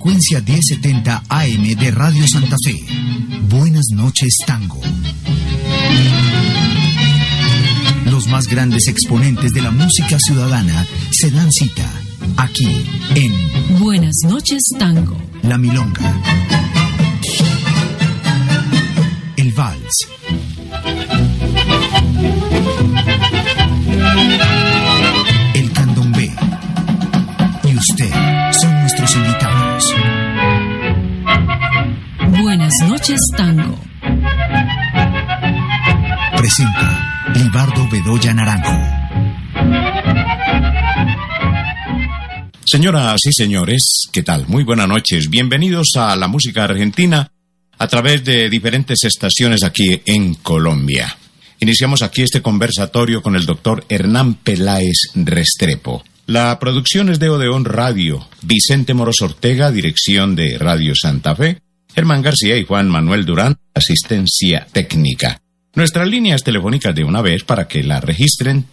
frecuencia 1070 AM de Radio Santa Fe. Buenas noches, Tango. Los más grandes exponentes de la música ciudadana se dan cita aquí en Buenas noches, Tango. La Milonga, el Vals, el Candombe y usted son nuestros invitados. Buenas noches, Tango. Presenta Libardo Bedoya Naranjo. Señoras y señores, ¿qué tal? Muy buenas noches. Bienvenidos a la música argentina a través de diferentes estaciones aquí en Colombia. Iniciamos aquí este conversatorio con el doctor Hernán Peláez Restrepo. La producción es de Odeón Radio, Vicente Moros Ortega, dirección de Radio Santa Fe, Germán García y Juan Manuel Durán, asistencia técnica. Nuestras líneas telefónicas de una vez para que la registren: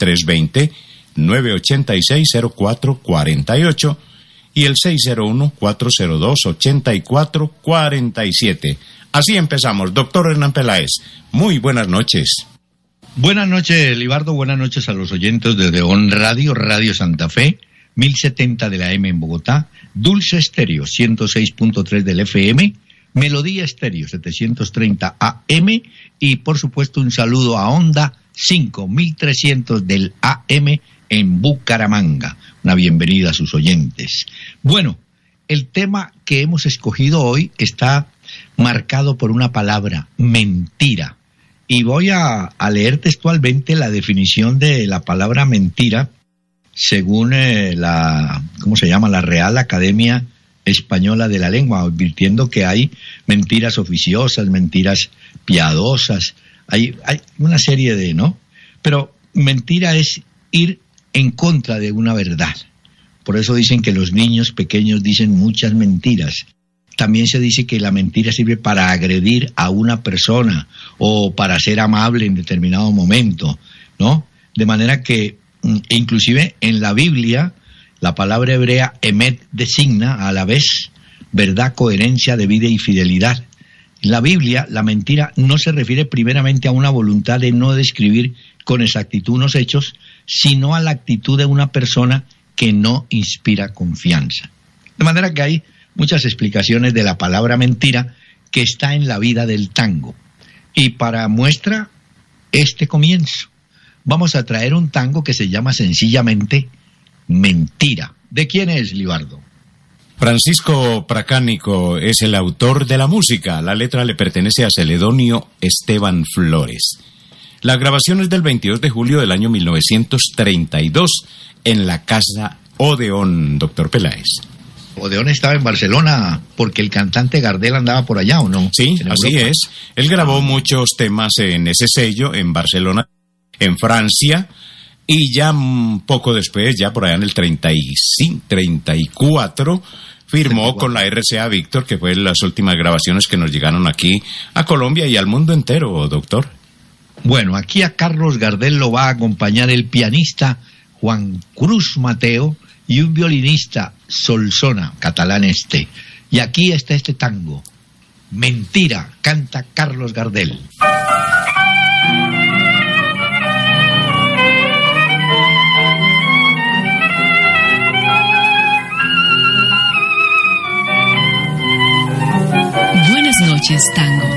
320-986-0448 y el 601-402-8447. Así empezamos. Doctor Hernán Peláez, muy buenas noches. Buenas noches, Libardo. Buenas noches a los oyentes de Odeón Radio, Radio Santa Fe, 1070 de la M en Bogotá, Dulce Estéreo, 106.3 del FM, Melodía Estéreo, 730 AM y, por supuesto, un saludo a Onda 5300 del AM en Bucaramanga. Una bienvenida a sus oyentes. Bueno, el tema que hemos escogido hoy está marcado por una palabra: mentira. Y voy a leer textualmente la definición de la palabra mentira según la Real Academia Española de la Lengua, advirtiendo que hay mentiras oficiosas, mentiras piadosas, hay una serie de, ¿no? Pero mentira es ir en contra de una verdad. Por eso dicen que los niños pequeños dicen muchas mentiras. También se dice que la mentira sirve para agredir a una persona o para ser amable en determinado momento, ¿no? De manera que, inclusive en la Biblia, la palabra hebrea emet designa a la vez verdad, coherencia de vida y fidelidad. En la Biblia, la mentira no se refiere primeramente a una voluntad de no describir con exactitud unos hechos, sino a la actitud de una persona que no inspira confianza. De manera que hay muchas explicaciones de la palabra mentira que está en la vida del tango. Y para muestra este comienzo, vamos a traer un tango que se llama sencillamente Mentira. ¿De quién es, Libardo? Francisco Pracánico es el autor de la música. La letra le pertenece a Celedonio Esteban Flores. La grabación es del 22 de julio del año 1932 en la Casa Odeón, doctor Peláez. Odeón estaba en Barcelona porque el cantante Gardel andaba por allá, ¿o no? Sí, así es. Él grabó muchos temas en ese sello, en Barcelona, en Francia, y ya un poco después, ya por allá en el 34, firmó con la RCA Víctor, que fue las últimas grabaciones que nos llegaron aquí a Colombia y al mundo entero, doctor. Bueno, aquí a Carlos Gardel lo va a acompañar el pianista Juan Cruz Mateo y un violinista Solsona, catalán este. Y aquí está este tango, Mentira, canta Carlos Gardel. Buenas noches, Tango.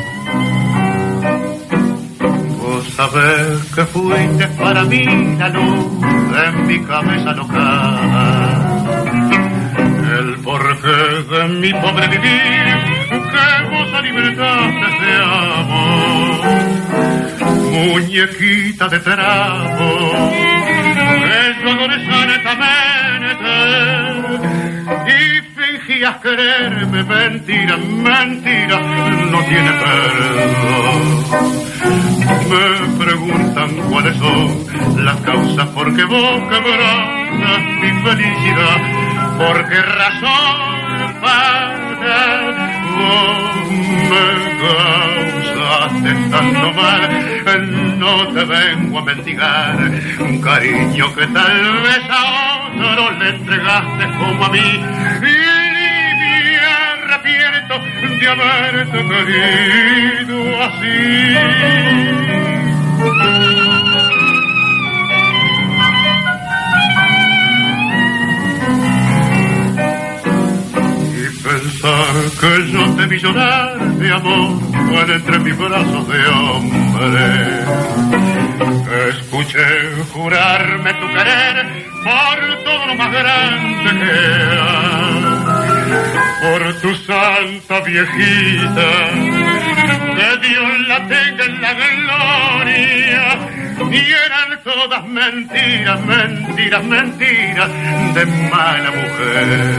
Vos sabés que fuiste para mí la luz en mi cabeza loca, el porqué de mi pobre vivir, que vos alimentaste de amor, muñequita de trapo, que yo adoré sanetamente, y fingías quererme. Mentira, mentira, no tiene perdón. Me preguntan cuáles son las causas por qué vos quebraste mi felicidad, por qué razón parte vos me causaste tanto mal. No te vengo a mendigar un cariño que tal vez a otro le entregaste como a mí. Y arrepiento de haberte querido así. Pensar que yo te vi llorar de amor entre mis brazos de hombre. Escuché jurarme tu querer por todo lo más grande que hay, por tu santa viejita, que Dios la tenga en la gloria. Y eran todas mentiras, mentiras, mentiras de mala mujer.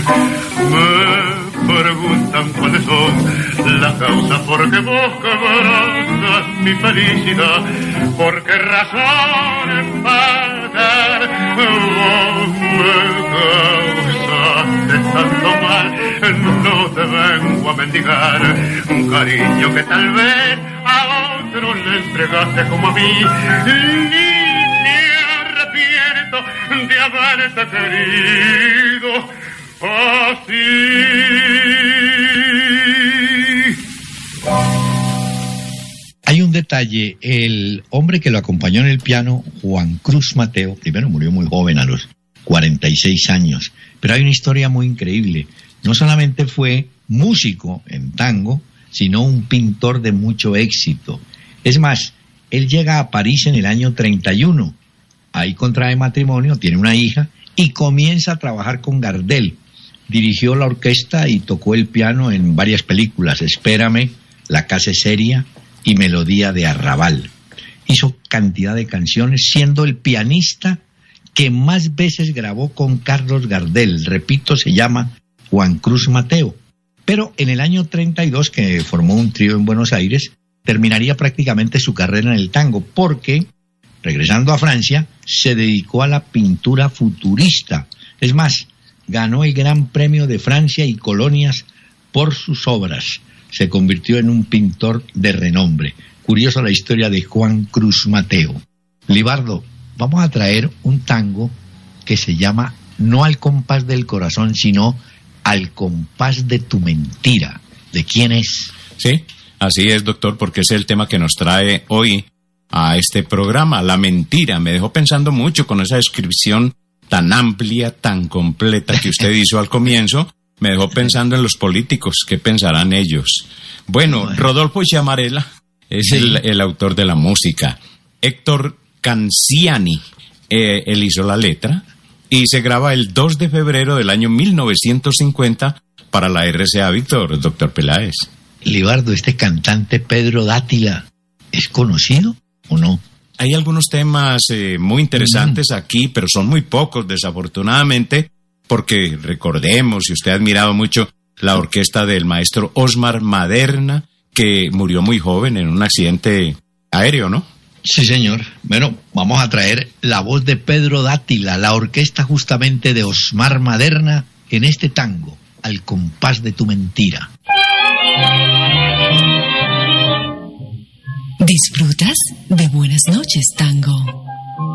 Me preguntan cuáles son las causas por qué vos quebrantas mi felicidad, por qué razones pagar vos me causaste tanto mal. No te vengo a mendigar un cariño que tal vez a otro le entregaste como a mí, ni me arrepiento de haberte querido así. Hay un detalle, el hombre que lo acompañó en el piano, Juan Cruz Mateo, primero murió muy joven, a los 46 años, pero hay una historia muy increíble. No solamente fue músico en tango, sino un pintor de mucho éxito. Es más, él llega a París en el año 31, ahí contrae matrimonio, tiene una hija y comienza a trabajar con Gardel. Dirigió la orquesta y tocó el piano en varias películas, Espérame, La casa es seria y Melodía de Arrabal. Hizo cantidad de canciones, siendo el pianista que más veces grabó con Carlos Gardel. Repito, se llama Juan Cruz Mateo. Pero en el año 32, que formó un trío en Buenos Aires, terminaría prácticamente su carrera en el tango, porque, regresando a Francia, se dedicó a la pintura futurista. Es más, ganó el Gran Premio de Francia y Colonias por sus obras. Se convirtió en un pintor de renombre. Curiosa la historia de Juan Cruz Mateo. Libardo, vamos a traer un tango que se llama No al compás del corazón, sino Al compás de tu mentira. ¿De quién es? Sí, así es, doctor, porque es el tema que nos trae hoy a este programa, la mentira. Me dejó pensando mucho con esa descripción tan amplia, tan completa que usted hizo al comienzo. Me dejó pensando en los políticos, ¿qué pensarán ellos? Bueno, Rodolfo Chiamarella es sí, el autor de la música. Héctor Canciani, él hizo la letra, y se graba el 2 de febrero del año 1950 para la RCA Víctor, doctor Peláez. Libardo, este cantante Pedro Dátila, ¿es conocido o no? Hay algunos temas muy interesantes aquí, pero son muy pocos, desafortunadamente, porque recordemos, y usted ha admirado mucho la orquesta del maestro Osmar Maderna, que murió muy joven en un accidente aéreo, ¿no? Sí, señor. Bueno, vamos a traer la voz de Pedro Dátila, la orquesta justamente de Osmar Maderna, en este tango, Al compás de tu mentira. ¿Disfrutas de Buenas noches, Tango?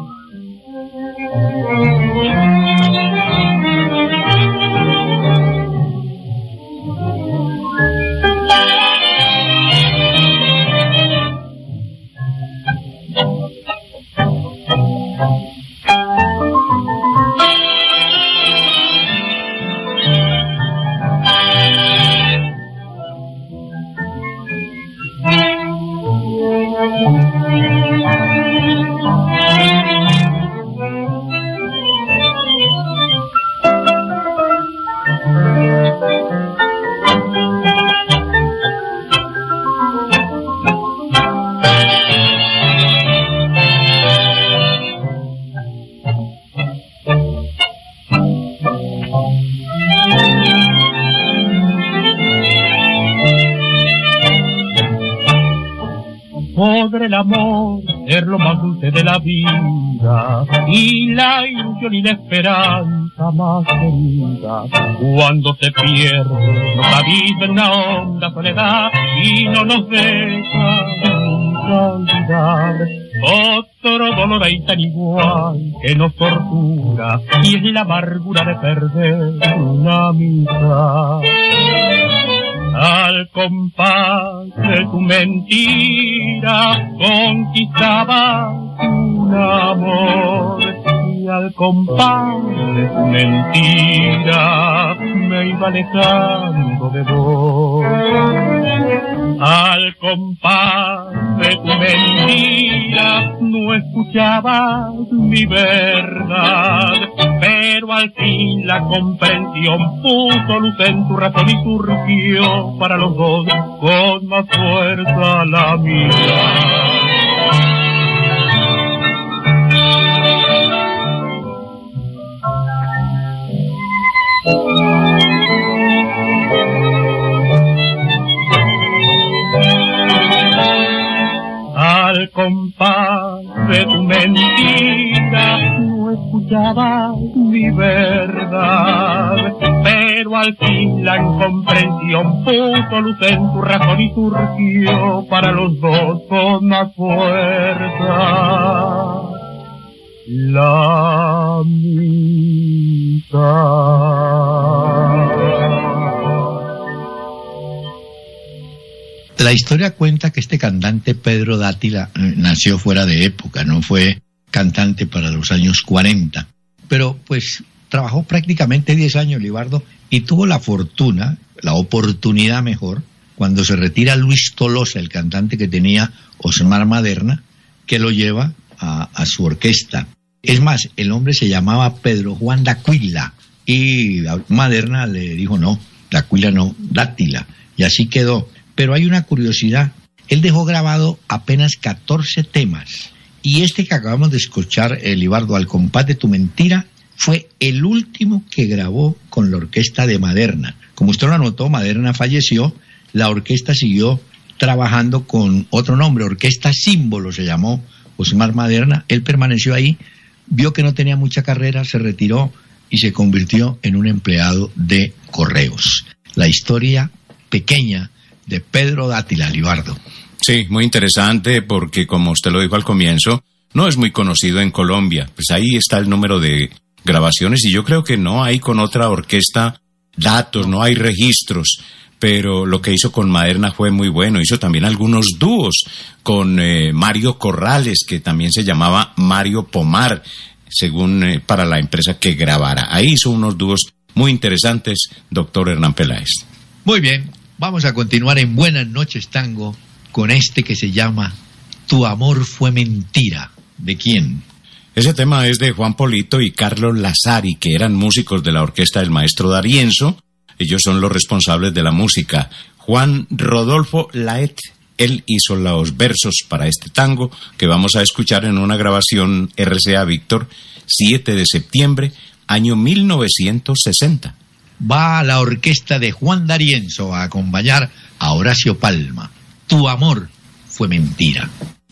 El amor es lo más dulce de la vida y la ilusión y la esperanza más querida. Cuando se pierde, nos avisa en una honda soledad y no nos deja nunca olvidar. Otro dolor hay tan igual que nos tortura y es la amargura de perder una amistad. Al compás de tu mentira conquistaba un amor, y al compás de tu mentira me iba alejando de vos. Al compás de tu mentira no escuchabas mi verdad, pero al fin la comprensión puso luz en tu razón y surgió para los dos con más fuerza la mía. Al compás de tu mentira no escuchaba mi verdad, pero al fin la incomprensión puso luz en tu razón y surgió para los dos con más fuerza la mitad. La historia cuenta que este cantante Pedro Dátila nació fuera de época, no fue cantante para los años 40, pero pues trabajó prácticamente 10 años, Libardo, y tuvo la fortuna, la oportunidad mejor, cuando se retira Luis Tolosa, el cantante que tenía Osmar Maderna, que lo lleva a su orquesta. Es más, el hombre se llamaba Pedro Juan D'Aquila, y Maderna le dijo no, D'Aquila no, Dátila, y así quedó. Pero hay una curiosidad, él dejó grabado apenas 14 temas, y este que acabamos de escuchar, Libardo, Al compás de tu mentira, fue el último que grabó con la orquesta de Maderna. Como usted lo anotó, Maderna falleció, la orquesta siguió trabajando con otro nombre, Orquesta Símbolo se llamó Osmar Maderna, él permaneció ahí, vio que no tenía mucha carrera, se retiró y se convirtió en un empleado de correos. La historia pequeña de Pedro Dátila, Libardo. Sí, muy interesante porque, como usted lo dijo al comienzo, no es muy conocido en Colombia. Pues ahí está el número de grabaciones y yo creo que no hay con otra orquesta datos, no hay registros. Pero lo que hizo con Maderna fue muy bueno. Hizo también algunos dúos con Mario Corrales, que también se llamaba Mario Pomar, según para la empresa que grabara. Ahí hizo unos dúos muy interesantes, doctor Hernán Peláez. Muy bien. Vamos a continuar en Buenas noches, Tango, con este que se llama Tu amor fue mentira. ¿De quién? Ese tema es de Juan Polito y Carlos Lazari, que eran músicos de la orquesta del maestro D'Arienzo. Ellos son los responsables de la música. Juan Rodolfo Laet, él hizo los versos para este tango, que vamos a escuchar en una grabación RCA Víctor, 7 de septiembre, año 1960. Va a la orquesta de Juan D'Arienzo a acompañar a Horacio Palma. Tu amor fue mentira.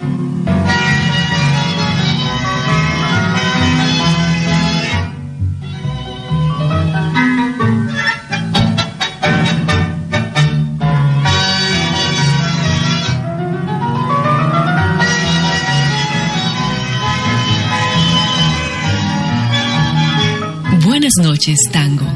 Buenas noches, Tango.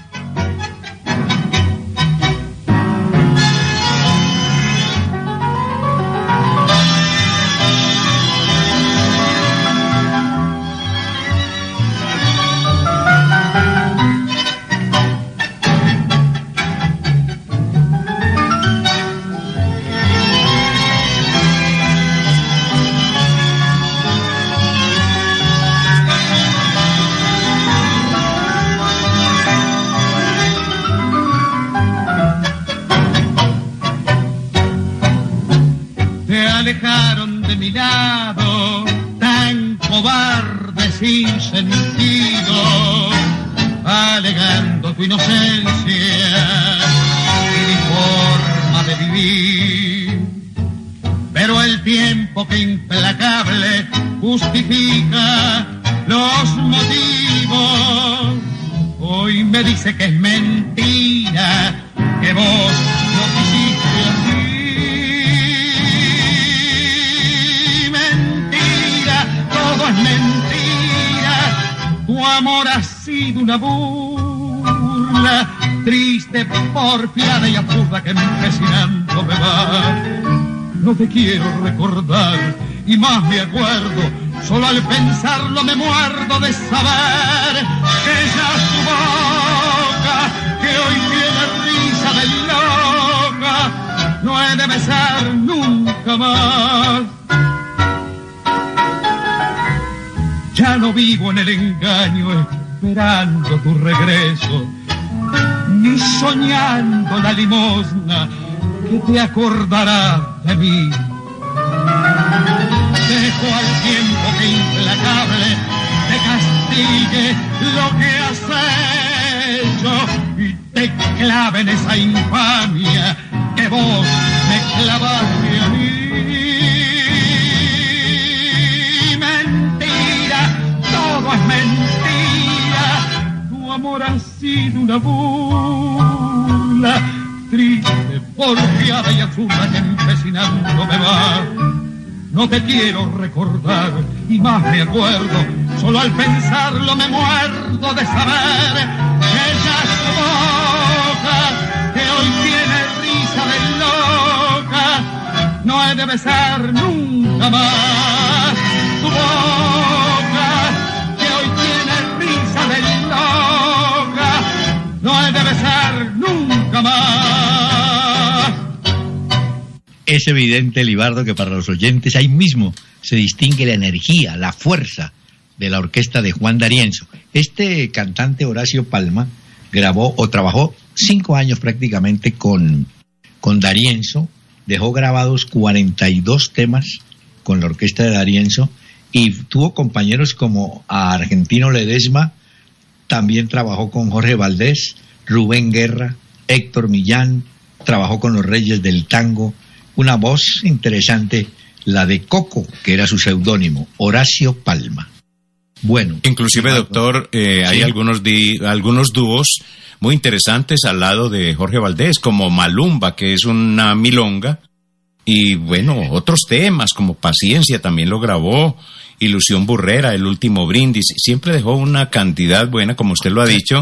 Alejaron de mi lado, tan cobarde sin sentido, alegando tu inocencia y mi forma de vivir. Pero el tiempo que implacable justifica los motivos, hoy me dice que es mentira, que vos no quisiste a mí. Todo es mentira, tu amor ha sido una burla, triste, porfiada y absurda que empecinando me va. No te quiero recordar y más me acuerdo, solo al pensarlo me muerdo de saber que ya tu boca, que hoy tiene risa de loca, no he de besar nunca más. Ya no vivo en el engaño esperando tu regreso, ni soñando la limosna que te acordará de mí. Dejo al tiempo que implacable te castigue lo que has hecho y te clave en esa infamia que vos me clavaste a mí. Mentira, todo es mentira, tu amor ha sido una burla, triste, porfiada y absurda que empecinando me va. No te quiero recordar y más me acuerdo, solo al pensarlo me muerdo de saber que ya su boca, que hoy tiene risa de loca, no he de besar nunca más. Tu boca, que hoy tiene risa de loca, no he de besar nunca más. Es evidente, Libardo, que para los oyentes ahí mismo se distingue la energía, la fuerza de la orquesta de Juan D'Arienzo. Este cantante Horacio Palma grabó o trabajó 5 años prácticamente con D'Arienzo, dejó grabados 42 temas con la orquesta de D'Arienzo y tuvo compañeros como a Argentino Ledesma, también trabajó con Jorge Valdés, Rubén Guerra, Héctor Millán, trabajó con los Reyes del Tango. Una voz interesante, la de Coco, que era su seudónimo, Horacio Palma. Bueno. Inclusive, doctor, hay algunos dúos muy interesantes al lado de Jorge Valdés, como Malumba, que es una milonga, y bueno, otros temas como Paciencia también lo grabó, Ilusión Burrera, El Último Brindis, siempre dejó una cantidad buena, como usted lo ha dicho,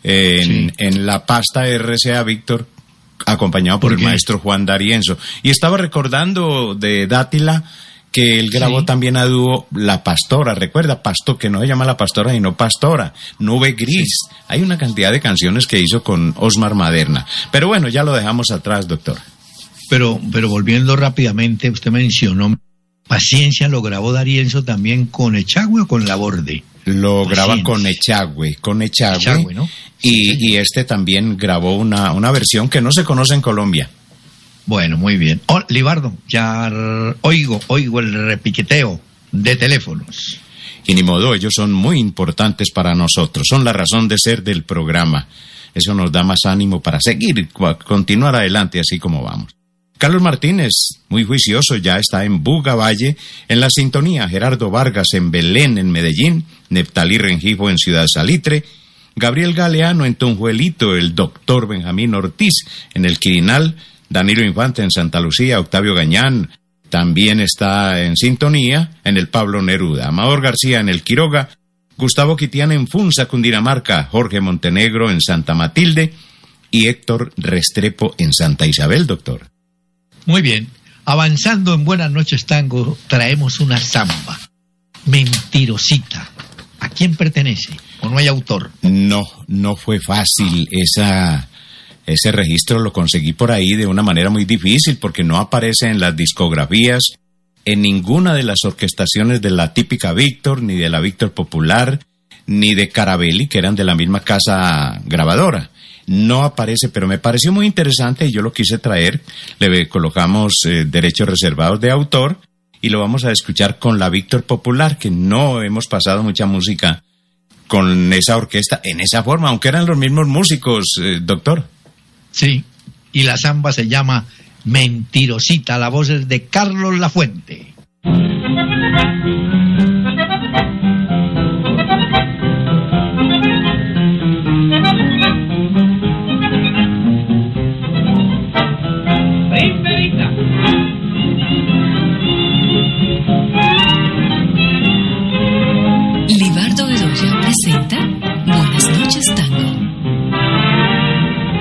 en la pasta RCA Víctor, acompañado por el maestro Juan D'Arienzo. Y estaba recordando de Dátila que él grabó también a dúo La Pastora, recuerda, que no se llama La Pastora sino Pastora, Nube Gris. Hay una cantidad de canciones que hizo con Osmar Maderna. Pero bueno, ya lo dejamos atrás, doctor. Pero volviendo rápidamente, usted mencionó Paciencia, lo grabó D'Arienzo también con Echagüe o con Laborde. Lo graba con Echagüe, ¿no? Y este también grabó una versión que no se conoce en Colombia. Bueno, muy bien. Libardo, ya oigo el repiqueteo de teléfonos. Y ni modo, ellos son muy importantes para nosotros, son la razón de ser del programa. Eso nos da más ánimo para seguir, continuar adelante así como vamos. Carlos Martínez, muy juicioso, ya está en Buga Valle, en la sintonía. Gerardo Vargas en Belén, en Medellín. Neptalí Rengifo en Ciudad Salitre. Gabriel Galeano en Tunjuelito. El doctor Benjamín Ortiz en el Quirinal. Danilo Infante en Santa Lucía. Octavio Gañán también está en sintonía en el Pablo Neruda. Amador García en el Quiroga. Gustavo Quitián en Funza, Cundinamarca. Jorge Montenegro en Santa Matilde. Y Héctor Restrepo en Santa Isabel, doctor. Muy bien, avanzando en Buenas Noches Tango, traemos una samba, Mentirosita. ¿A quién pertenece? ¿O no hay autor? No fue fácil. Ese registro lo conseguí por ahí de una manera muy difícil porque no aparece en las discografías, en ninguna de las orquestaciones de la típica Víctor, ni de la Víctor Popular, ni de Carabelli, que eran de la misma casa grabadora. No aparece, pero me pareció muy interesante y yo lo quise traer. Le colocamos derechos reservados de autor y lo vamos a escuchar con la Víctor Popular, que no hemos pasado mucha música con esa orquesta en esa forma, aunque eran los mismos músicos, doctor. Sí, y la samba se llama Mentirosita, la voz es de Carlos Lafuente. Libardo Bedoya presenta Buenas Noches Tango.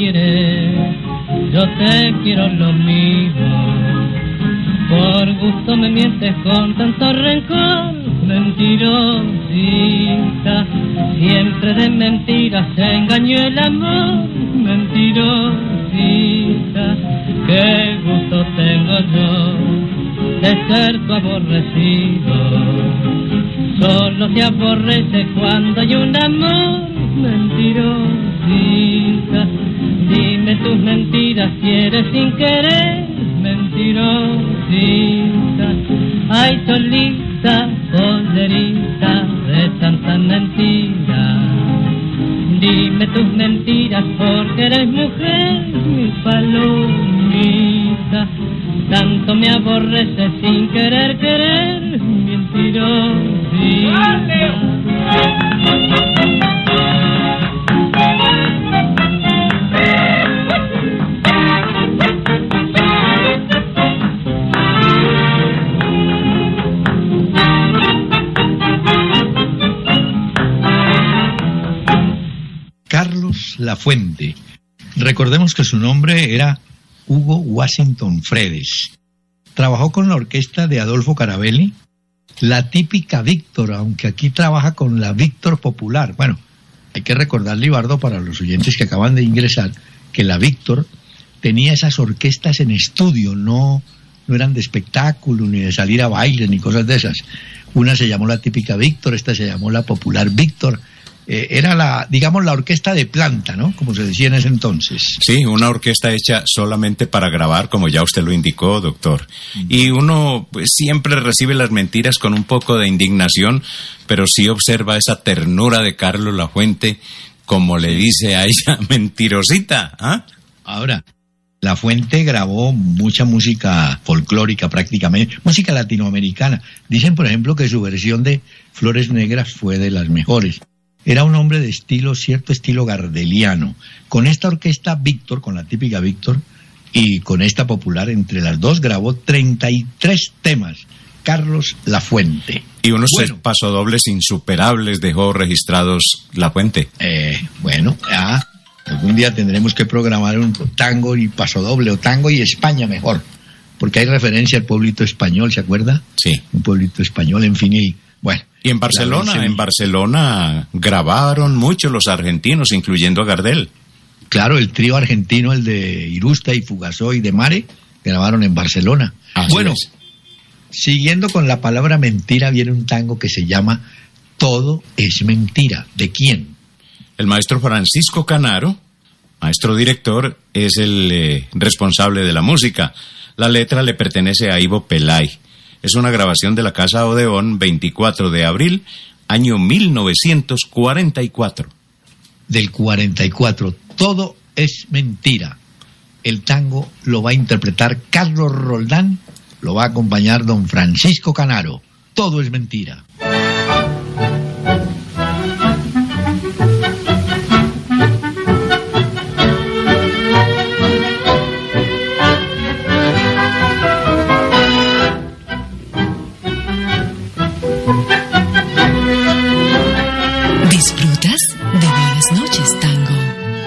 quieres, yo te quiero lo mismo. Por gusto me mientes con tanto rencor, mentirosita. Siempre de mentiras se engañó el amor, mentirosita. Qué gusto tengo yo de ser tu aborrecido. Solo se aborrece cuando hay un amor, mentirosita. Dime tus mentiras si eres sin querer, mentirosita. Ay, solita, pollerita de tanta mentira. Dime tus mentiras porque eres mujer, mi palomita. Tanto me aborreces sin querer querer, mentirosita. Carlos Lafuente. Recordemos que su nombre era Hugo Washington Fredes. Trabajó con la orquesta de Adolfo Carabelli, la típica Víctor, aunque aquí trabaja con la Víctor Popular. Bueno, hay que recordar, Libardo, para los oyentes que acaban de ingresar, que la Víctor tenía esas orquestas en estudio, no eran de espectáculo, ni de salir a baile, ni cosas de esas. Una se llamó la típica Víctor, esta se llamó la Popular Víctor. Era la orquesta de planta, ¿no? Como se decía en ese entonces. Sí, una orquesta hecha solamente para grabar, como ya usted lo indicó, doctor. Y uno pues siempre recibe las mentiras con un poco de indignación, pero sí observa esa ternura de Carlos Lafuente, como le dice a ella, mentirosita, ¿ah? Ahora, Lafuente grabó mucha música folclórica prácticamente, música latinoamericana. Dicen, por ejemplo, que su versión de Flores Negras fue de las mejores. Era un hombre de cierto estilo gardeliano. Con esta orquesta Víctor, con la típica Víctor, y con esta popular, entre las dos grabó 33 temas. Carlos Lafuente. Y unos pasodobles insuperables dejó registrados Lafuente. Algún día tendremos que programar un tango y pasodoble, o tango y España mejor, porque hay referencia al pueblito español, ¿se acuerda? Sí. Un pueblito español, en fin, y bueno. Y en Barcelona grabaron mucho los argentinos, incluyendo a Gardel. Claro, el trío argentino, el de Irusta y Fugazó y de Mare, grabaron en Barcelona. Así es. Siguiendo con la palabra mentira, viene un tango que se llama Todo es mentira. ¿De quién? El maestro Francisco Canaro, maestro director, es el responsable de la música. La letra le pertenece a Ivo Pelay. Es una grabación de la Casa Odeón, 24 de abril, año 1944. Del 44, Todo es mentira. El tango lo va a interpretar Carlos Roldán, lo va a acompañar don Francisco Canaro. Todo es mentira. ¿Disfrutas de Buenas noches, Tango?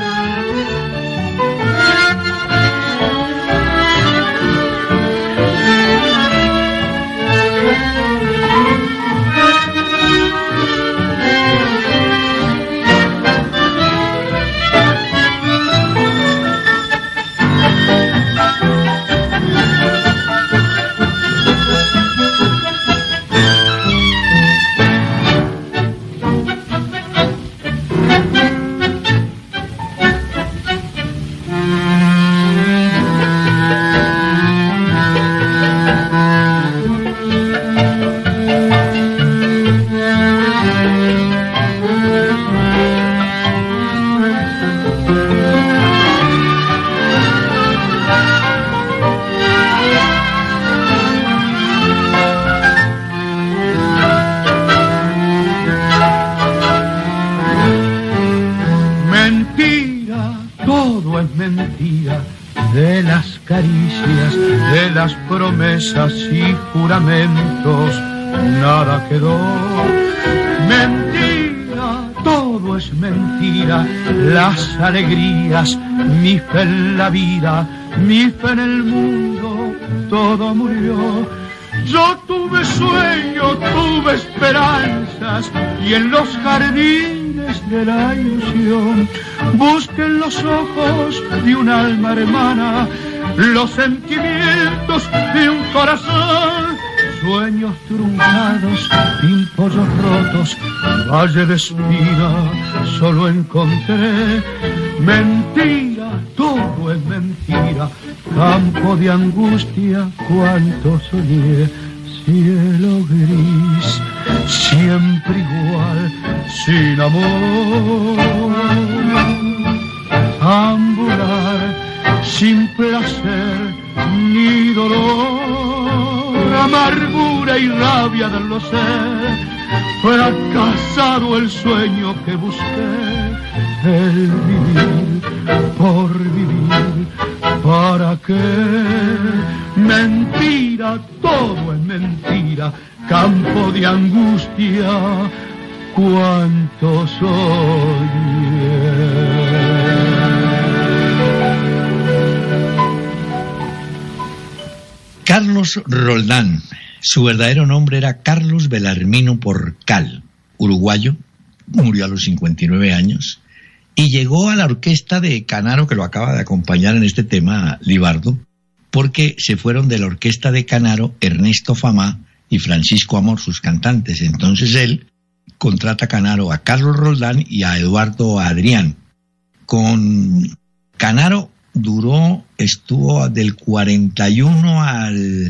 De las caricias, de las promesas y juramentos, nada quedó. Mentira, todo todo es mentira, las alegrías, mi fe en la vida, mi fe en el mundo, todo murió. Yo tuve sueño, tuve esperanzas, y en los jardines de la ilusión busqué en los ojos de un alma hermana los sentimientos de un corazón. Sueños truncados, pimpollos rotos, valle de espina, solo encontré mentira, todo es mentira, campo de angustia, cuánto soñé, cielo gris, siempre igual, sin amor, ambular, sin placer ni dolor, amargura y rabia de lo ser, fracasado el sueño que busqué, el vivir por vivir, ¿para qué? Mentira, todo es mentira, campo de angustia, cuánto soñé. Carlos Roldán, su verdadero nombre era Carlos Belarmino Porcal, uruguayo, murió a los 59 años, y llegó a la orquesta de Canaro, que lo acaba de acompañar en este tema, Libardo, porque se fueron de la orquesta de Canaro Ernesto Famá y Francisco Amor, sus cantantes. Entonces él contrata a Canaro a Carlos Roldán y a Eduardo Adrián. Con Canaro estuvo del 41 al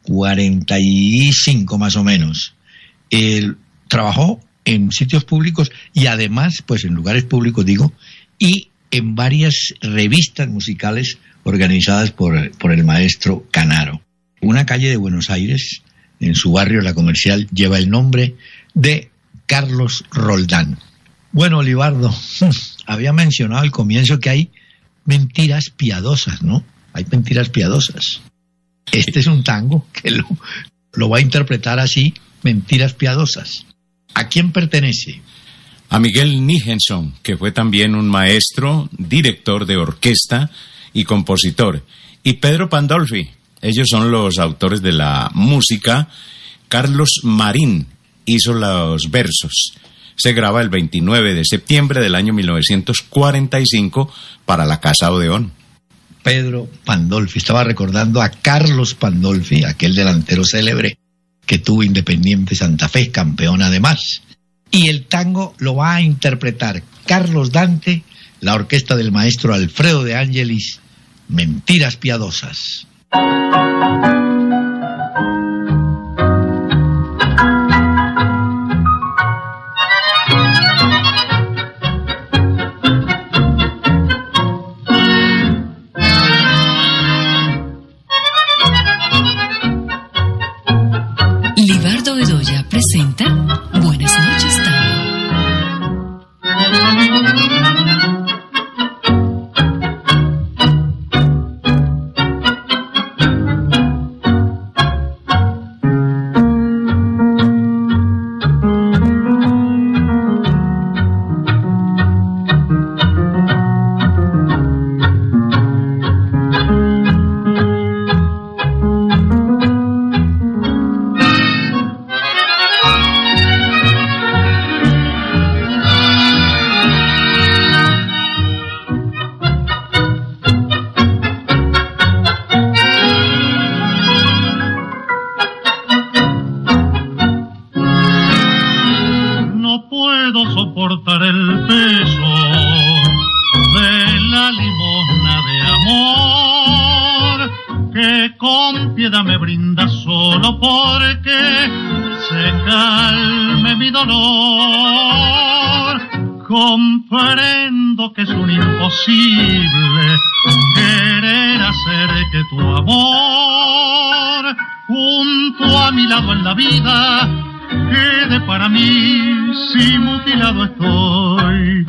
45 más o menos. Él trabajó en sitios públicos y además, pues en lugares públicos digo, y en varias revistas musicales organizadas por el maestro Canaro. Una calle de Buenos Aires, en su barrio La Comercial, lleva el nombre de Carlos Roldán. Bueno, Libardo, había mencionado al comienzo que hay mentiras piadosas, ¿no? Hay mentiras piadosas. Este es un tango que lo va a interpretar así, mentiras piadosas. ¿A quién pertenece? A Miguel Nichenson, que fue también un maestro, director de orquesta y compositor. Y Pedro Pandolfi, ellos son los autores de la música. Carlos Marín hizo los versos. Se graba el 29 de septiembre del año 1945 para la Casa Odeón. Pedro Pandolfi, estaba recordando a Carlos Pandolfi, aquel delantero célebre que tuvo Independiente Santa Fe, campeón además. Y el tango lo va a interpretar Carlos Dante, la orquesta del maestro Alfredo de Ángelis, Mentiras Piadosas. Libardo Bedoya presenta Buenas noches, Tango. Me brinda solo porque se calme mi dolor. Comprendo que es un imposible querer hacer que tu amor junto a mi lado en la vida quede para mí si mutilado estoy.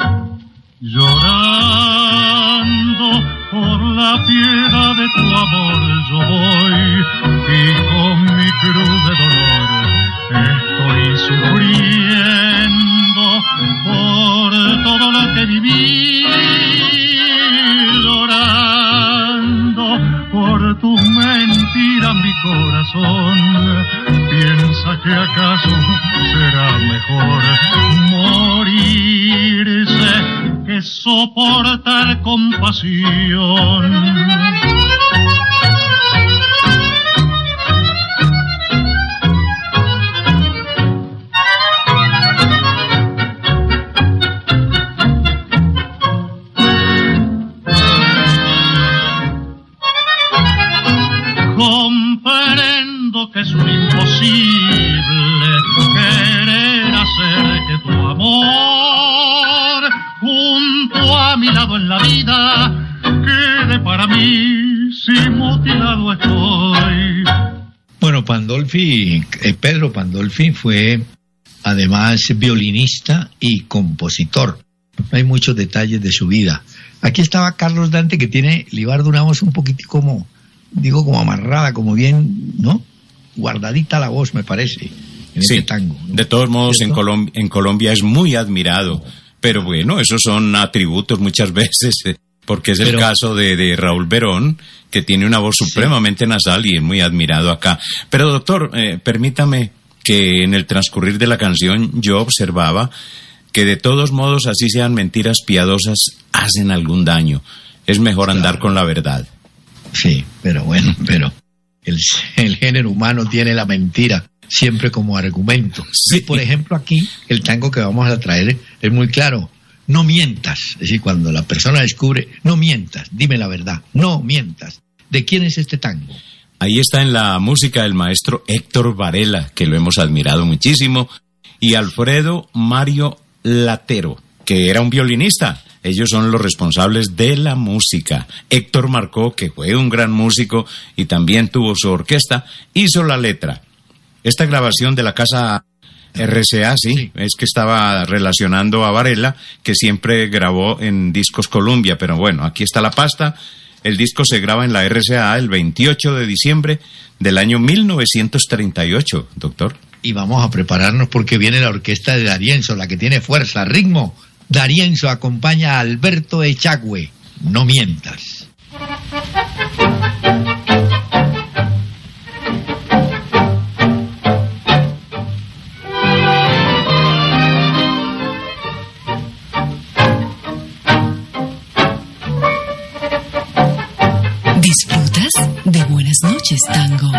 Llorando por la piedad de tu amor yo voy, y con mi cruz de dolor estoy sufriendo por caso será mejor morirse que soportar compasión. Comprendo que es un imposible querer hacer que tu amor junto a mi lado en la vida quede para mí si mutilado estoy. Bueno, Pedro Pandolfi fue además violinista y compositor. Hay muchos detalles de su vida. Aquí estaba Carlos Dante, que tiene, Libardo, una voz un poquitico como amarrada, como bien, ¿no? Guardadita la voz, me parece, en sí, este tango, ¿no? De todos modos, en Colombia es muy admirado, pero bueno, esos son atributos muchas veces, porque es el caso de Raúl Verón, que tiene una voz supremamente nasal y es muy admirado acá. Pero doctor, permítame que en el transcurrir de la canción yo observaba que de todos modos, así sean mentiras piadosas, hacen algún daño. Es mejor andar con la verdad. Sí, pero bueno, el género humano tiene la mentira siempre como argumento. Sí. Por ejemplo, aquí el tango que vamos a traer es muy claro. No mientas. Es decir, cuando la persona descubre, no mientas, dime la verdad, no mientas. ¿De quién es este tango? Ahí está en la música del maestro Héctor Varela, que lo hemos admirado muchísimo, y Alfredo Mario Latero, que era un violinista. Ellos son los responsables de la música. Héctor Marcó, que fue un gran músico y también tuvo su orquesta, hizo la letra. Esta grabación de la casa RCA, sí, es que estaba relacionando a Varela, que siempre grabó en Discos Columbia, pero bueno, aquí está la pasta. El disco se graba en la RCA el 28 de diciembre del año 1938, doctor. Y vamos a prepararnos porque viene la orquesta de D'Arienzo, la que tiene fuerza, ritmo. D'Arienzo acompaña a Alberto Echagüe. No mientas. ¿Disfrutas de Buenas noches, Tango?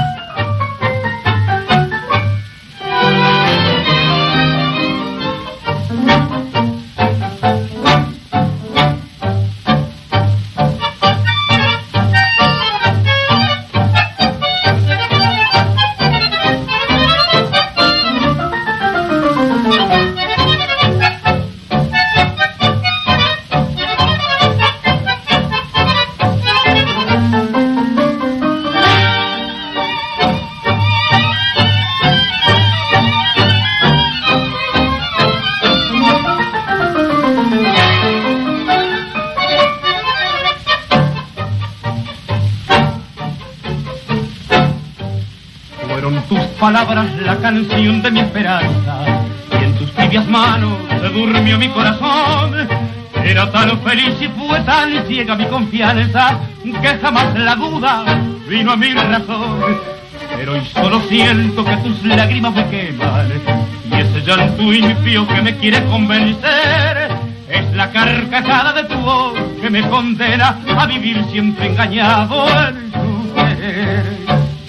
Palabras la canción de mi esperanza y en tus tibias manos se durmió mi corazón. Era tan feliz y fue tan ciega mi confianza que jamás la duda vino a mi razón. Pero hoy solo siento que tus lágrimas me queman y ese llanto impío que me quiere convencer es la carcajada de tu voz que me condena a vivir siempre engañado en tu querer.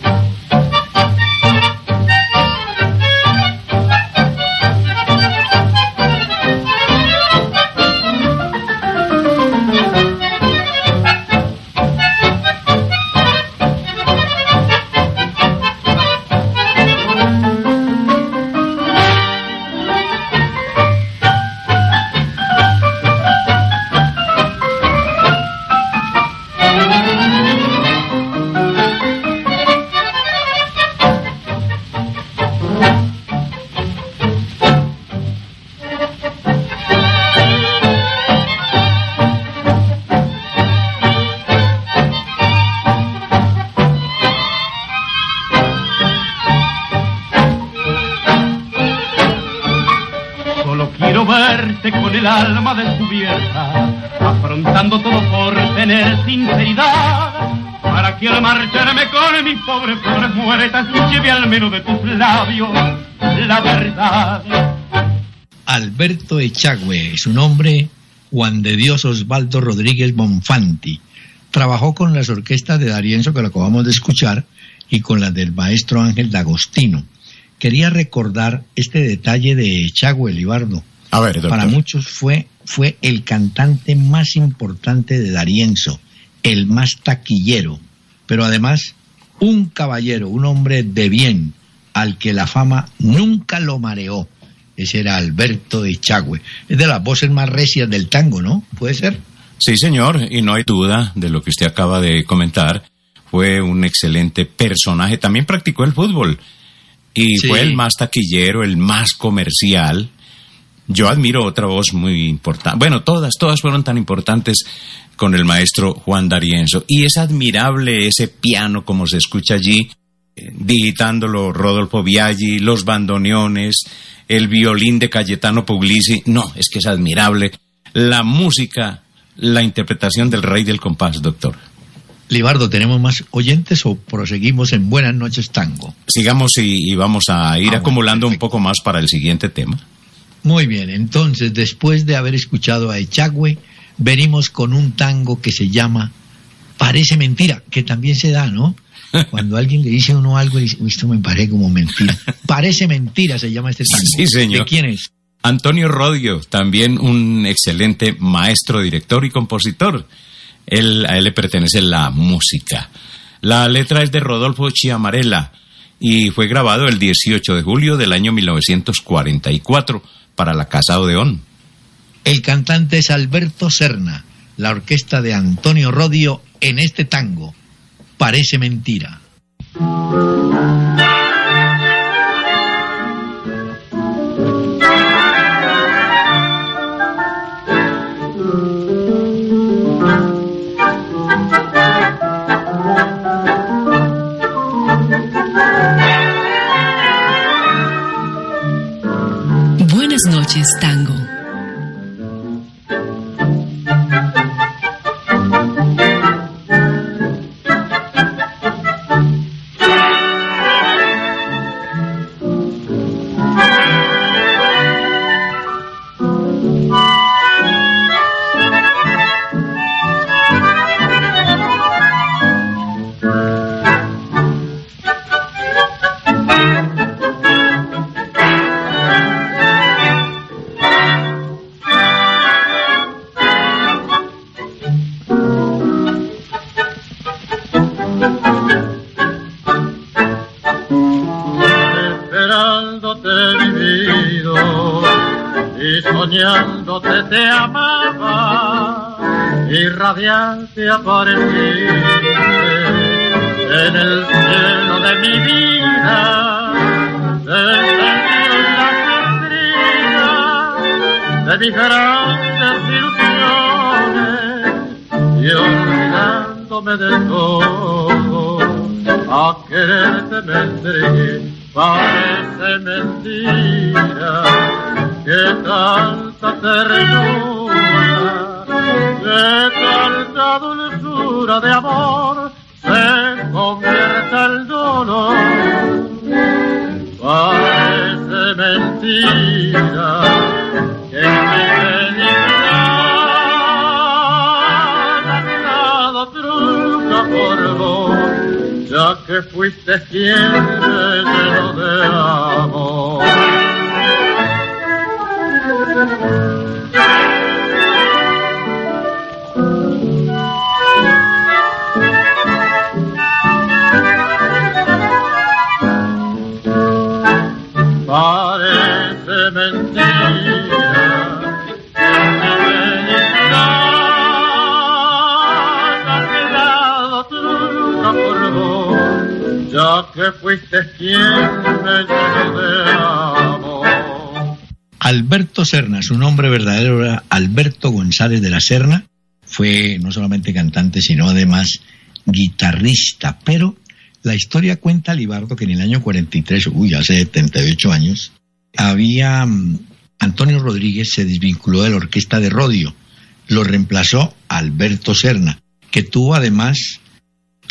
El alma descubierta, afrontando todo por tener sinceridad, para para que al marcharme con mis pobres flores muertas lleve al menos de tus labios la verdad. Alberto Echagüe, su nombre Juan de Dios Osvaldo Rodríguez Bonfanti. Trabajó con las orquestas de D'Arienzo, que lo acabamos de escuchar, y con las del maestro Ángel D'Agostino. Quería recordar este detalle de Echagüe, Libardo. A ver, doctor. Para muchos fue el cantante más importante de D'Arienzo, el más taquillero, pero además un caballero, un hombre de bien, al que la fama nunca lo mareó. Ese era Alberto Echagüe. Es de las voces más recias del tango, ¿no? ¿Puede ser? Sí, señor, y no hay duda de lo que usted acaba de comentar. Fue un excelente personaje. También practicó el fútbol y Sí. fue el más taquillero, el más comercial. Yo admiro otra voz muy importante. Bueno, todas fueron tan importantes con el maestro Juan D'Arienzo. Y es admirable ese piano como se escucha allí, digitándolo Rodolfo Biaggi, los bandoneones, el violín de Cayetano Puglisi. No, es que es admirable la música, la interpretación del rey del compás, doctor. Libardo, ¿tenemos más oyentes o proseguimos en Buenas noches Tango? Sigamos y vamos a ir acumulando perfecto. un poco más para el siguiente tema. Muy bien, entonces, después de haber escuchado a Echagüe, venimos con un tango que se llama Parece Mentira, que también se da, ¿no? Cuando alguien le dice a uno algo, dice, esto me parece como mentira. Parece Mentira se llama este tango. Sí, señor. ¿De quién es? Antonio Rodio, también un excelente maestro, director y compositor. A él le pertenece la música. La letra es de Rodolfo Chiamarella y fue grabado el 18 de julio del año 1944 para la Casa Odeón. El cantante es Alberto Serna, la orquesta de Antonio Rodio en este tango, Parece Mentira. Buenas noches, Tango. Esperándote he vivido y soñándote te amaba y radiante apareciste en el cielo de mi vida, descendieron las estrellas de mis grandes ilusiones y olvidándome de todo a quererte me entregué. Parece mentira que tanta ternura, que tanta dulzura de amor se convierta en dolor. Parece mentira que mi felicidad ha quedado trunca por vos, ya que fuiste siempre lleno de amor. Parece mentira que mi felicidad ha quedado trunca por vos, ya que fuiste siempre lleno de amor. Alberto Serna, su nombre verdadero era Alberto González de la Serna, fue no solamente cantante, sino además guitarrista, pero la historia cuenta, Libardo, que en el año 43, hace 78 años, Antonio Rodríguez se desvinculó de la orquesta de Rodio, lo reemplazó Alberto Serna, que tuvo además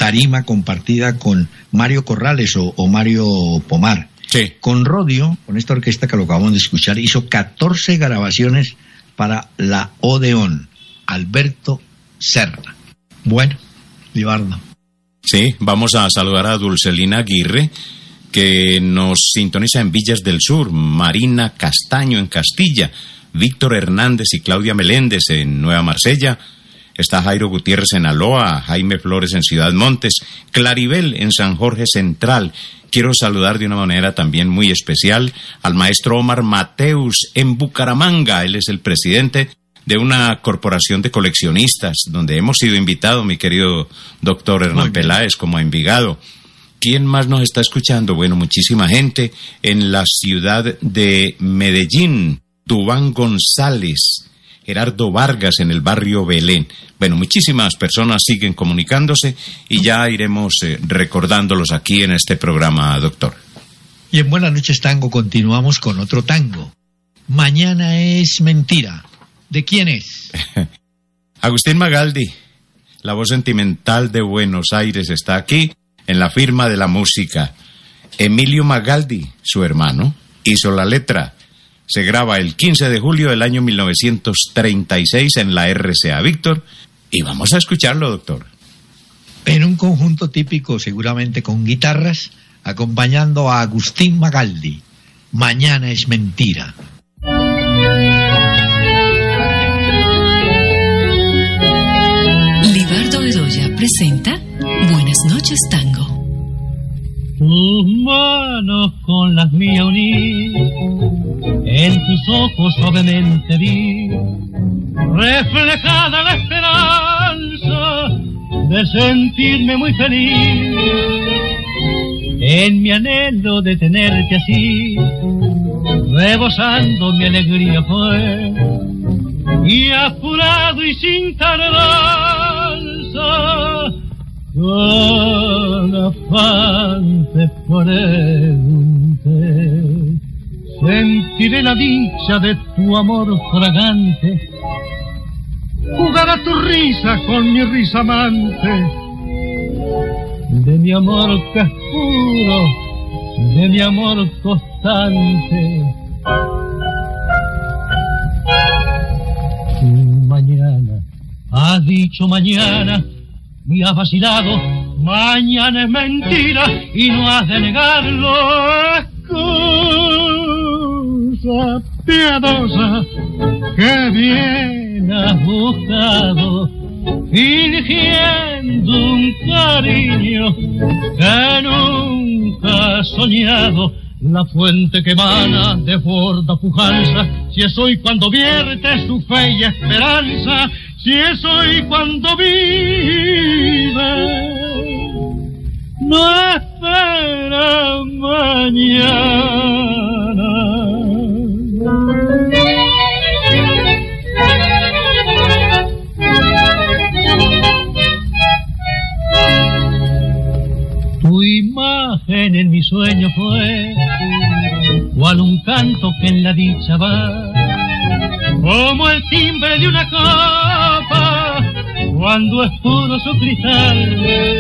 tarima compartida con Mario Corrales o Mario Pomar. Sí. Con Rodio, con esta orquesta que lo acabamos de escuchar, hizo 14 grabaciones para la Odeón, Alberto Serra. Bueno, Libardo. Sí, vamos a saludar a Dulcelina Aguirre, que nos sintoniza en Villas del Sur, Marina Castaño en Castilla, Víctor Hernández y Claudia Meléndez en Nueva Marsella, está Jairo Gutiérrez en Aloa, Jaime Flores en Ciudad Montes, Claribel en San Jorge Central. Quiero saludar de una manera también muy especial al maestro Omar Mateus en Bucaramanga. Él es el presidente de una corporación de coleccionistas, donde hemos sido invitados, mi querido doctor Hernán Peláez, como a Envigado. ¿Quién más nos está escuchando? Bueno, muchísima gente en la ciudad de Medellín, Dubán González, Gerardo Vargas en el barrio Belén. Bueno, muchísimas personas siguen comunicándose y ya iremos recordándolos aquí en este programa, doctor. Y en Buenas noches, Tango, continuamos con otro tango. Mañana es mentira. ¿De quién es? Agustín Magaldi, la voz sentimental de Buenos Aires, está aquí en la firma de la música. Emilio Magaldi, su hermano, hizo la letra. Se graba el 15 de julio del año 1936 en la RCA Víctor y vamos a escucharlo, doctor. En un conjunto típico, seguramente con guitarras, acompañando a Agustín Magaldi. Mañana es mentira. Libardo Bedoya presenta Buenas noches, Tango. Tus manos con las mías uní, en tus ojos suavemente vi reflejada la esperanza de sentirme muy feliz. En mi anhelo de tenerte así, rebosando mi alegría fue, y apurado y sin tardanza, con afán te pregunté, sentiré la dicha de tu amor fragante, jugará tu risa con mi risa amante, de mi amor que es puro, de mi amor constante. Mañana, has dicho mañana, y has vacilado, mañana es mentira y no has de negarlo. Excusa piadosa que bien has buscado, fingiendo un cariño que nunca has soñado. La fuente que emana desborda pujanza, si es hoy cuando vierte su fe y esperanza, si es hoy cuando vive, no espera mañana. Tu imagen en mi sueño fue, cual un canto que en la dicha va, como el timbre de una copa, cuando es puro su cristal.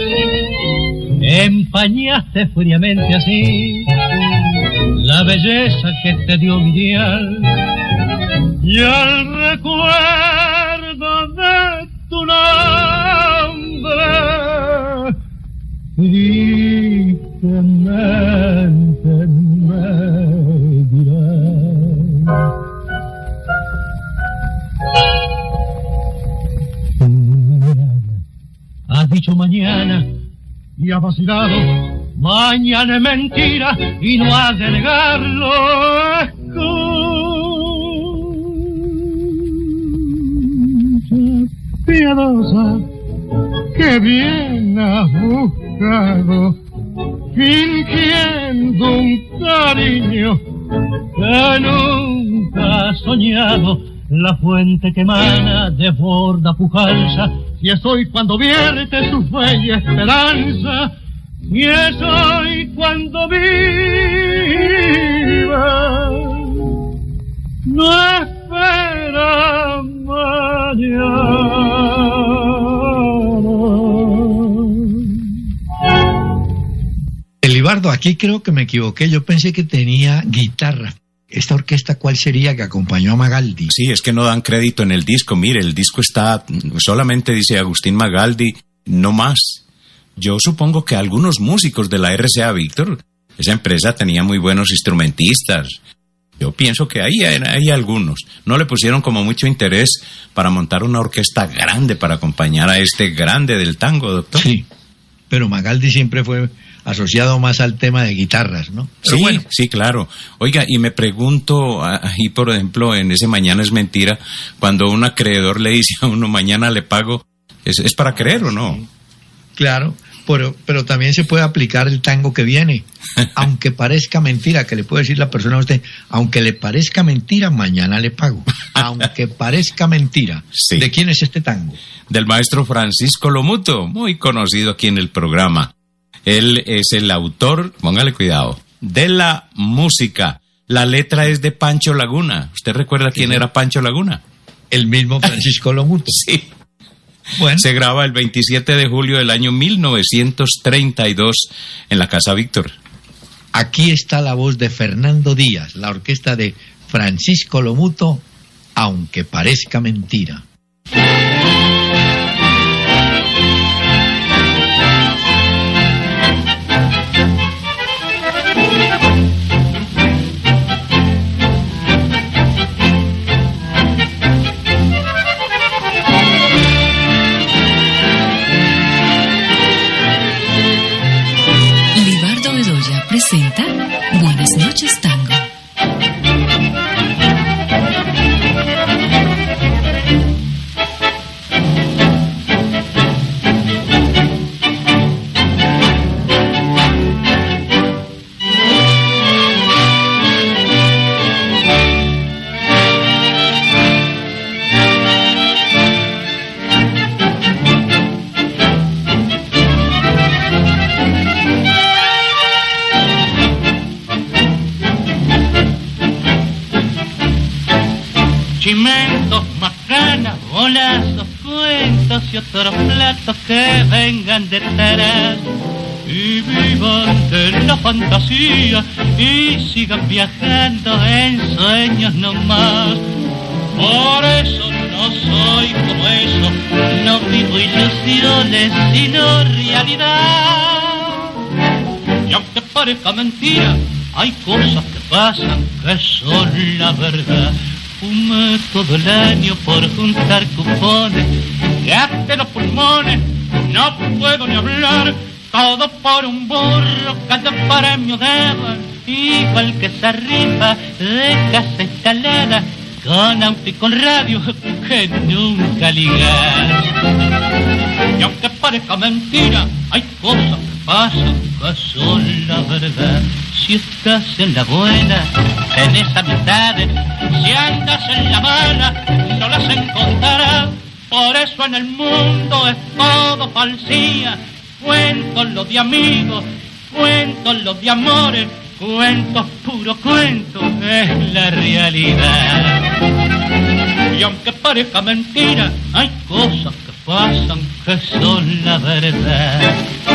Empañaste fríamente así la belleza que te dio mi dial, y al recuerdo de tu nombre tristemente me dirás. Has dicho mañana y has vacilado, mañana es mentira y no has de negarlo. Escucha, piadosa, que bien has buscado, fingiendo un cariño que nunca has soñado. La fuente que emana desborda pujanza, si es hoy cuando vierte su fe y esperanza, si es hoy cuando viva, no espera mañana. Aquí creo que me equivoqué, yo pensé que tenía guitarra. ¿Esta orquesta cuál sería que acompañó a Magaldi? Sí, es que no dan crédito en el disco. Mire, el disco está, solamente dice Agustín Magaldi, no más. Yo supongo que algunos músicos de la RCA Víctor, esa empresa tenía muy buenos instrumentistas. Yo pienso que hay algunos. No le pusieron como mucho interés para montar una orquesta grande para acompañar a este grande del tango, doctor. Sí, pero Magaldi siempre fue asociado más al tema de guitarras, ¿no? Pero Sí, bueno, sí, claro. Oiga, y me pregunto, ahí por ejemplo, en ese Mañana es mentira, cuando un acreedor le dice a uno, mañana le pago, ¿es para creer o no? claro, pero también se puede aplicar el tango que viene. Aunque parezca mentira, que le puede decir la persona a usted, aunque le parezca mentira, mañana le pago. Aunque parezca mentira. Sí. ¿De quién es este tango? Del maestro Francisco Lomuto, muy conocido aquí en el programa. Él es el autor, póngale cuidado, de la música. La letra es de Pancho Laguna. ¿Usted recuerda quién era Pancho Laguna? El mismo Francisco Lomuto. Sí. Bueno, Se graba el 27 de julio del año 1932 en la Casa Víctor. aquí está la voz de Fernando Díaz, la orquesta de Francisco Lomuto, aunque parezca mentira. Libardo Bedoya presenta Buenas noches, Tango. Chimentos, macanas, bolazos, cuentos y otros platos que vengan detrás y vivan de la fantasía y sigan viajando en sueños nomás. Por eso no soy como eso, no vivo ilusiones sino realidad. Y aunque parezca mentira, hay cosas que pasan que son la verdad. Fumé todo el año por juntar cupones, gasté los pulmones, no puedo ni hablar, todo por un burro, cada premio daban, igual que esa rifa de casa instalada, con auto y con radio, que nunca ligas. Y aunque parezca mentira, hay cosas que pasan que son la verdad. Si estás en la buena, tenés amistades. Si andas en la mala, no las encontrarás. Por eso en el mundo es todo falsía. Cuentos los de amigos, cuentos los de amores, cuentos puro cuentos, es la realidad. Y aunque parezca mentira, hay cosas que pasan que son la verdad.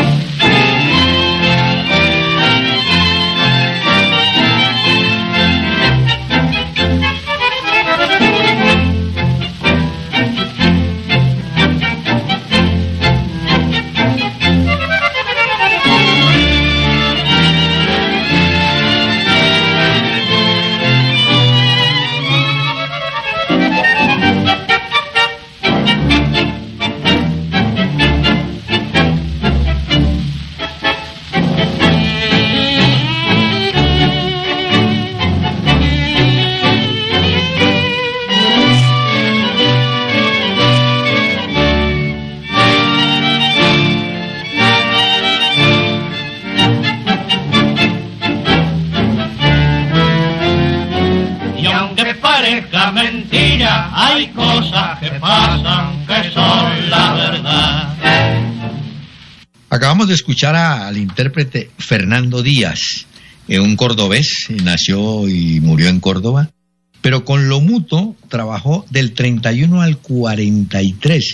Mentira, hay cosas que pasan que son la verdad. Acabamos de escuchar al intérprete Fernando Díaz, un cordobés, nació y murió en Córdoba, pero con Lomuto trabajó del 31 al 43,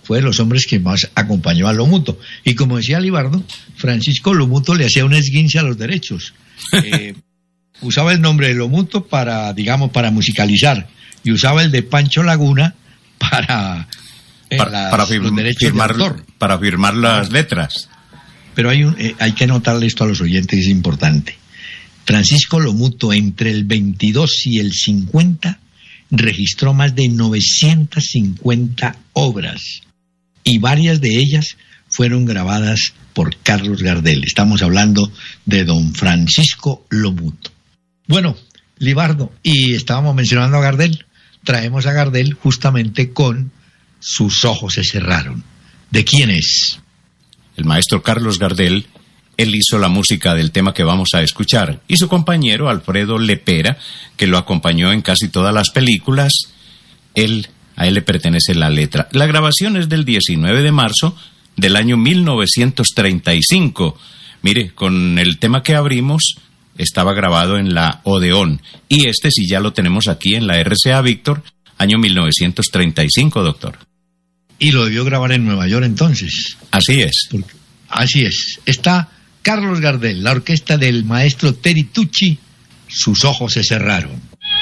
fue de los hombres que más acompañó a Lomuto. Y como decía Libardo, Francisco Lomuto le hacía un esguince a los derechos. Usaba el nombre de Lomuto para musicalizar, y usaba el de Pancho Laguna para los derechos de autor. Para firmar las letras. Pero hay que notarle esto a los oyentes, es importante. Francisco Lomuto, entre el 22 y el 50, registró más de 950 obras, y varias de ellas fueron grabadas por Carlos Gardel. Estamos hablando de don Francisco Lomuto. Bueno, Libardo, y estábamos mencionando a Gardel, traemos a Gardel justamente con Sus ojos se cerraron. ¿De quién es? El maestro Carlos Gardel. Él hizo la música del tema que vamos a escuchar, y su compañero Alfredo Lepera, que lo acompañó en casi todas las películas, a él le pertenece la letra. La grabación es del 19 de marzo del año 1935. Mire, con el tema que abrimos estaba grabado en la Odeón, y este sí ya lo tenemos aquí en la RCA Víctor, año 1935, doctor. Y lo debió grabar en Nueva York entonces. Así es. Así es. Está Carlos Gardel, la orquesta del maestro Terry Tucci, Sus ojos se cerraron.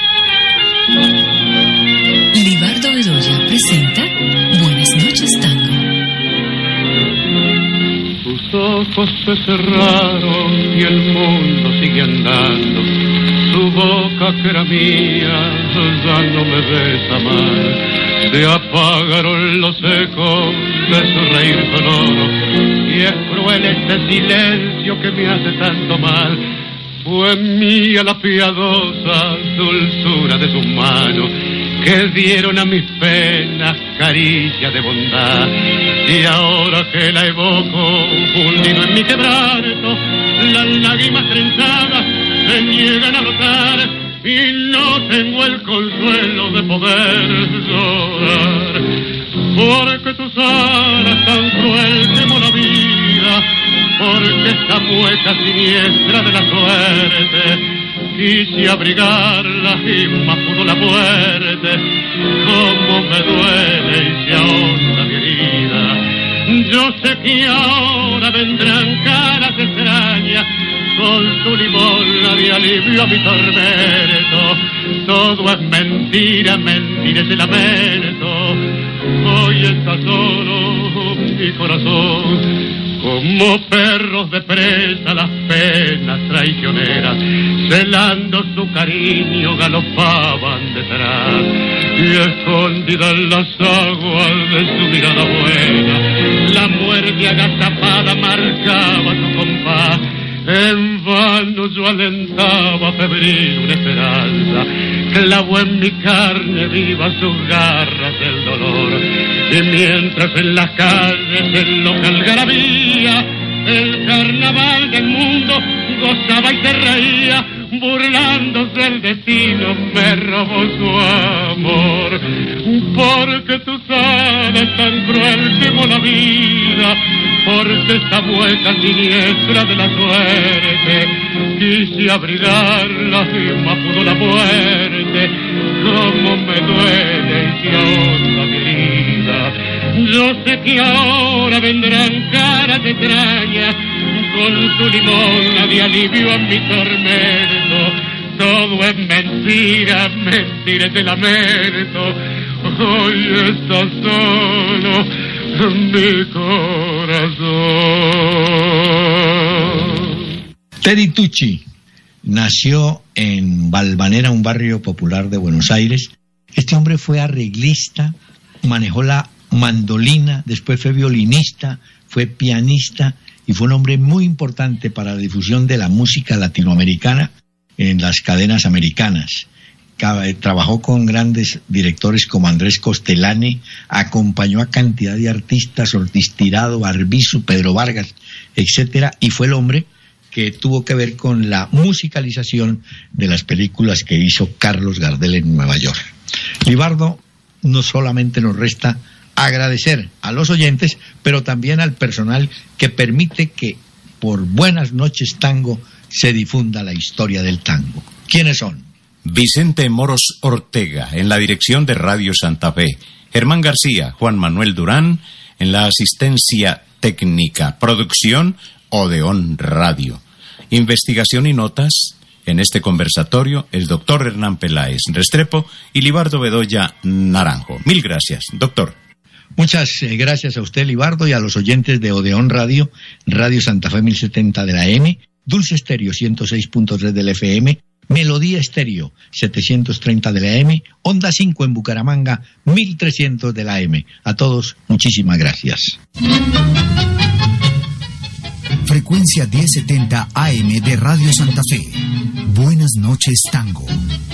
Libardo Bedoya presenta Buenas noches, Tango. Sus ojos se cerraron y el mundo sigue andando. Su boca que era mía ya no me besa más. Se apagaron los ecos de su reír sonoro, y es cruel este silencio que me hace tanto mal. Fue mía la piadosa dulzura de sus manos, que dieron a mis penas caricia de bondad. Y ahora que la evoco, hundido en mi quebranto, las lágrimas trenzadas se niegan a brotar, y no tengo el consuelo de poder llorar. Porque tus alas tan cruel quemó la vida, porque esta mueca siniestra de la suerte, quise abrigarla y más pudo la muerte. Cómo me duele y se ahonda mi herida. Yo sé que ahora vendrán caras extrañas con su limosna de alivio a mi tormento. Todo es mentira, mentira es el lamento. Hoy está solo mi corazón, como perros de presa las penas traicioneras, celando su cariño galopaban detrás, y escondida en las aguas de su mirada buena, la muerte agazapada marcaba su compás. En vano yo alentaba febril una esperanza, clavó en mi carne viva sus garras del dolor, y mientras en las calles en loca algarabía el carnaval del mundo gozaba y se reía, burlándose del destino me robó su amor. Porque tu sal es tan cruel quemó la vida, porque esta mueca siniestra de la suerte, quise abrigarla y más pudo la muerte. Cómo me duele y se ahonda mi herida. Yo sé que ahora vendrán caras extrañas con su limosna de alivio a mi tormento. Todo es mentira, mentira es el lamento. Hoy está solo mi corazón. Terry Tucci nació en Valvanera, un barrio popular de Buenos Aires. Este hombre fue arreglista, manejó la mandolina, después fue violinista, fue pianista y fue un hombre muy importante para la difusión de la música latinoamericana en las cadenas americanas. Trabajó con grandes directores como Andrés Costelani, acompañó a cantidad de artistas, Ortiz Tirado, Barbizu, Pedro Vargas, etcétera, y fue el hombre que tuvo que ver con la musicalización de las películas que hizo Carlos Gardel en Nueva York. Libardo, no solamente nos resta agradecer a los oyentes, pero también al personal que permite que por Buenas noches Tango se difunda la historia del tango. ¿Quiénes son? Vicente Moros Ortega, en la dirección de Radio Santa Fe. Germán García, Juan Manuel Durán, en la asistencia técnica, producción Odeón Radio. Investigación y notas en este conversatorio, el doctor Hernán Peláez Restrepo y Libardo Bedoya Naranjo. Mil gracias, doctor. Muchas gracias a usted, Libardo, y a los oyentes de Odeón Radio, Radio Santa Fe 1070 de la AM, Dulce Estéreo 106.3 del FM, Melodía Estéreo 730 de la AM, Onda 5 en Bucaramanga 1300 de la AM. A todos, muchísimas gracias. Frecuencia 1070 AM de Radio Santa Fe. Buenas noches, Tango.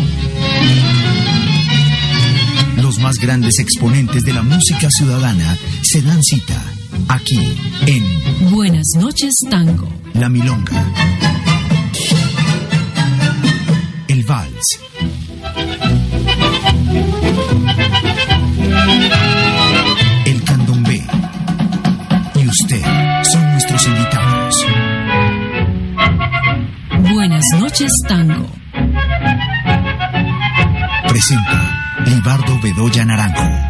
Los más grandes exponentes de la música ciudadana se dan cita aquí en Buenas noches, Tango. La Milonga, el Vals, el Candombe y usted son nuestros invitados. Buenas noches, Tango. Presenta Libardo Bedoya Naranjo.